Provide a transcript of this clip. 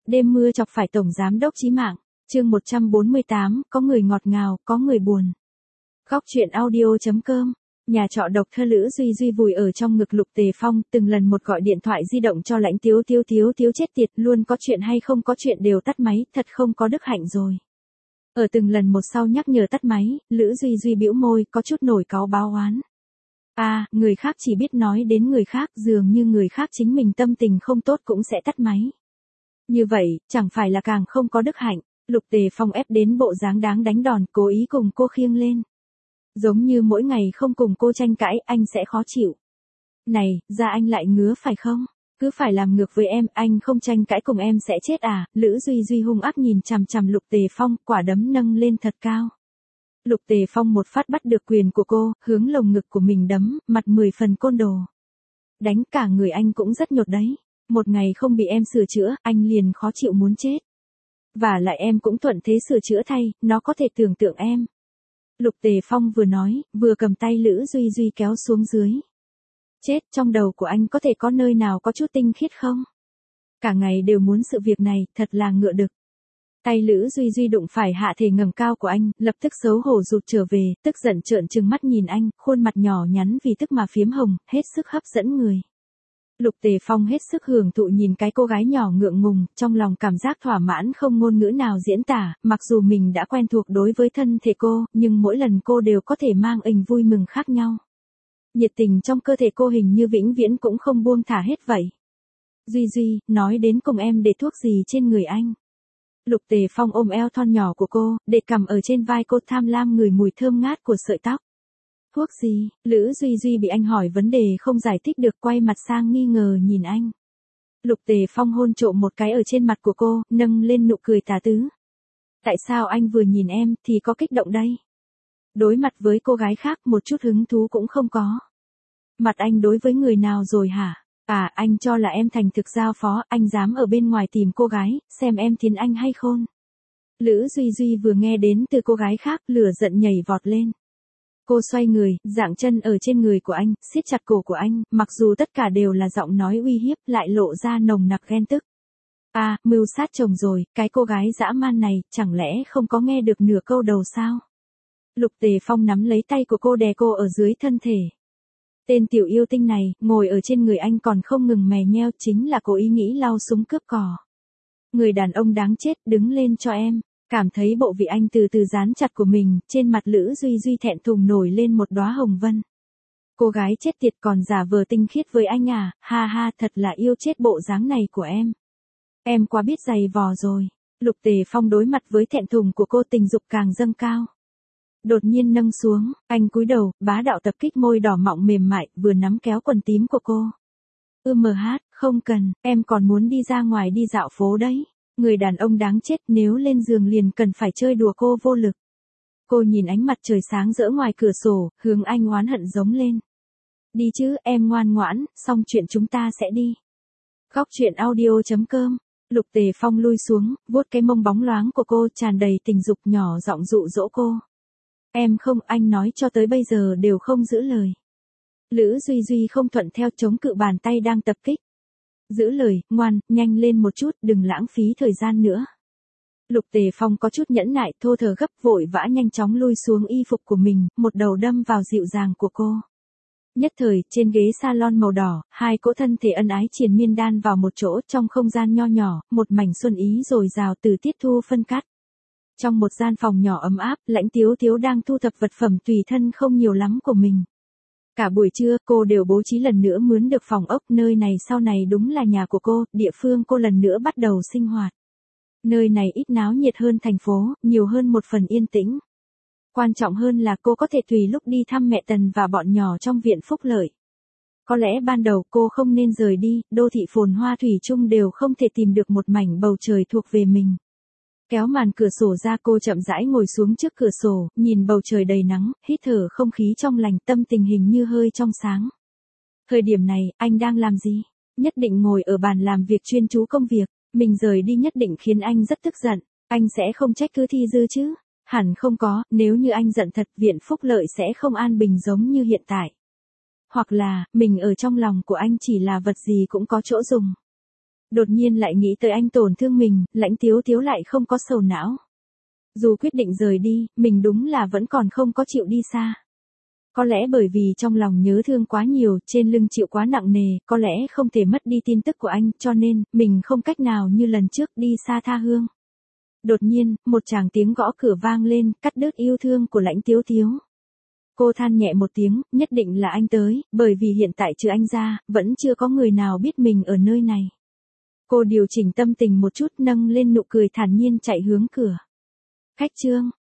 Đêm mưa chọc phải tổng giám đốc chí mạng. Chương 148, có người ngọt ngào, có người buồn. Góc truyện audio.com. Nhà trọ độc thơ Lữ Duy Duy vùi ở trong ngực Lục Tề Phong, từng lần một gọi điện thoại di động cho Lãnh Tiếu Tiếu chết tiệt, luôn có chuyện hay không có chuyện đều tắt máy, thật không có đức hạnh rồi. Ở từng lần một sau nhắc nhở tắt máy, Lữ Duy Duy bĩu môi, có chút nổi cáu báo oán. Người khác chỉ biết nói đến người khác, dường như người khác chính mình tâm tình không tốt cũng sẽ tắt máy. Như vậy, chẳng phải là càng không có đức hạnh. Lục Tề Phong ép đến bộ dáng đáng đánh đòn, cố ý cùng cô khiêng lên. Giống như mỗi ngày không cùng cô tranh cãi, anh sẽ khó chịu. Này, da anh lại ngứa phải không? Cứ phải làm ngược với em, anh không tranh cãi cùng em sẽ chết à? Lữ Duy Duy hung ác nhìn chằm chằm Lục Tề Phong, quả đấm nâng lên thật cao. Lục Tề Phong một phát bắt được quyền của cô, hướng lồng ngực của mình đấm, mặt 10 phần côn đồ. Đánh cả người anh cũng rất nhột đấy. Một ngày không bị em sửa chữa, anh liền khó chịu muốn chết. Và lại em cũng thuận thế sửa chữa thay, nó có thể tưởng tượng em. Lục Tề Phong vừa nói, vừa cầm tay Lữ Duy Duy kéo xuống dưới. Chết, trong đầu của anh có thể có nơi nào có chút tinh khiết không? Cả ngày đều muốn sự việc này, thật là ngựa đực. Tay Lữ Duy Duy đụng phải hạ thể ngầm cao của anh, lập tức xấu hổ rụt trở về, tức giận trợn trừng mắt nhìn anh, khuôn mặt nhỏ nhắn vì tức mà phiếm hồng, hết sức hấp dẫn người. Lục Tề Phong hết sức hưởng thụ nhìn cái cô gái nhỏ ngượng ngùng, trong lòng cảm giác thỏa mãn không ngôn ngữ nào diễn tả, mặc dù mình đã quen thuộc đối với thân thể cô, nhưng mỗi lần cô đều có thể mang hình vui mừng khác nhau. Nhiệt tình trong cơ thể cô hình như vĩnh viễn cũng không buông thả hết vậy. Duy Duy, nói đến cùng em để thuốc gì trên người anh? Lục Tề Phong ôm eo thon nhỏ của cô, để cầm ở trên vai cô tham lam ngửi mùi thơm ngát của sợi tóc. Thuốc gì? Lữ Duy Duy bị anh hỏi vấn đề không giải thích được, quay mặt sang nghi ngờ nhìn anh. Lục Tề Phong hôn trộm một cái ở trên mặt của cô, nâng lên nụ cười tà tứ. Tại sao anh vừa nhìn em thì có kích động đây? Đối mặt với cô gái khác một chút hứng thú cũng không có. Mặt anh đối với người nào rồi hả? Anh cho là em thành thực giao phó, anh dám ở bên ngoài tìm cô gái, xem em thiến anh hay khôn. Lữ Duy Duy vừa nghe đến từ cô gái khác, lửa giận nhảy vọt lên. Cô xoay người, dạng chân ở trên người của anh, siết chặt cổ của anh, mặc dù tất cả đều là giọng nói uy hiếp, lại lộ ra nồng nặc ghen tức. Mưu sát chồng rồi, cái cô gái dã man này, chẳng lẽ không có nghe được nửa câu đầu sao? Lục Tề Phong nắm lấy tay của cô đè cô ở dưới thân thể. Tên tiểu yêu tinh này, ngồi ở trên người anh còn không ngừng mè nheo, chính là cố ý nghĩ lau súng cướp cỏ. Người đàn ông đáng chết, đứng lên cho em. Cảm thấy bộ vị anh từ từ dán chặt của mình, trên mặt Lữ Duy Duy thẹn thùng nổi lên một đóa hồng vân. Cô gái chết tiệt còn giả vờ tinh khiết với anh à, ha, thật là yêu chết bộ dáng này của em. Em quá biết giày vò rồi. Lục Tề Phong đối mặt với thẹn thùng của cô, tình dục càng dâng cao. Đột nhiên nâng xuống, anh cúi đầu, bá đạo tập kích môi đỏ mọng mềm mại, vừa nắm kéo quần tím của cô. Không cần, em còn muốn đi ra ngoài đi dạo phố đấy. Người đàn ông đáng chết, nếu lên giường liền cần phải chơi đùa cô vô lực. Cô nhìn ánh mặt trời sáng rỡ ngoài cửa sổ, hướng anh oán hận giống lên. Đi chứ, em ngoan ngoãn, xong chuyện chúng ta sẽ đi. Góc truyện audio.com. Lục Tề Phong lui xuống, vuốt cái mông bóng loáng của cô, tràn đầy tình dục, nhỏ giọng dụ dỗ cô. Em không, anh nói cho tới bây giờ đều không giữ lời. Lữ Duy Duy không thuận theo, chống cự bàn tay đang tập kích. Giữ lời, ngoan, nhanh lên một chút, đừng lãng phí thời gian nữa. Lục Tề Phong có chút nhẫn nại, thô thở gấp, vội vã nhanh chóng lui xuống y phục của mình, một đầu đâm vào dịu dàng của cô. Nhất thời, trên ghế salon màu đỏ, hai cỗ thân thể ân ái triền miên đan vào một chỗ, trong không gian nho nhỏ, một mảnh xuân ý dồi dào từ tiết thu phân cắt. Trong một gian phòng nhỏ ấm áp, Lãnh Tiếu Tiếu đang thu thập vật phẩm tùy thân không nhiều lắm của mình. Cả buổi trưa, cô đều bố trí lần nữa mướn được phòng ốc, nơi này sau này đúng là nhà của cô, địa phương cô lần nữa bắt đầu sinh hoạt. Nơi này ít náo nhiệt hơn thành phố, nhiều hơn một phần yên tĩnh. Quan trọng hơn là cô có thể tùy lúc đi thăm mẹ Tần và bọn nhỏ trong viện phúc lợi. Có lẽ ban đầu cô không nên rời đi, đô thị phồn hoa thủy chung đều không thể tìm được một mảnh bầu trời thuộc về mình. Kéo màn cửa sổ ra, cô chậm rãi ngồi xuống trước cửa sổ, nhìn bầu trời đầy nắng, hít thở không khí trong lành, tâm tình hình như hơi trong sáng. Thời điểm này, anh đang làm gì? Nhất định ngồi ở bàn làm việc chuyên chú công việc, mình rời đi nhất định khiến anh rất tức giận, anh sẽ không trách cứ Thi Dư chứ? Hẳn không có, nếu như anh giận thật, viện phúc lợi sẽ không an bình giống như hiện tại. Hoặc là, mình ở trong lòng của anh chỉ là vật gì cũng có chỗ dùng. Đột nhiên lại nghĩ tới anh tổn thương mình, Lãnh Tiếu Tiếu lại không có sầu não. Dù quyết định rời đi, mình đúng là vẫn còn không có chịu đi xa. Có lẽ bởi vì trong lòng nhớ thương quá nhiều, trên lưng chịu quá nặng nề, có lẽ không thể mất đi tin tức của anh, cho nên, mình không cách nào như lần trước đi xa tha hương. Đột nhiên, một tràng tiếng gõ cửa vang lên, cắt đứt yêu thương của Lãnh Tiếu Tiếu. Cô than nhẹ một tiếng, nhất định là anh tới, bởi vì hiện tại trừ anh ra, vẫn chưa có người nào biết mình ở nơi này. Cô điều chỉnh tâm tình một chút, nâng lên nụ cười thản nhiên chạy hướng cửa. Khách Trương,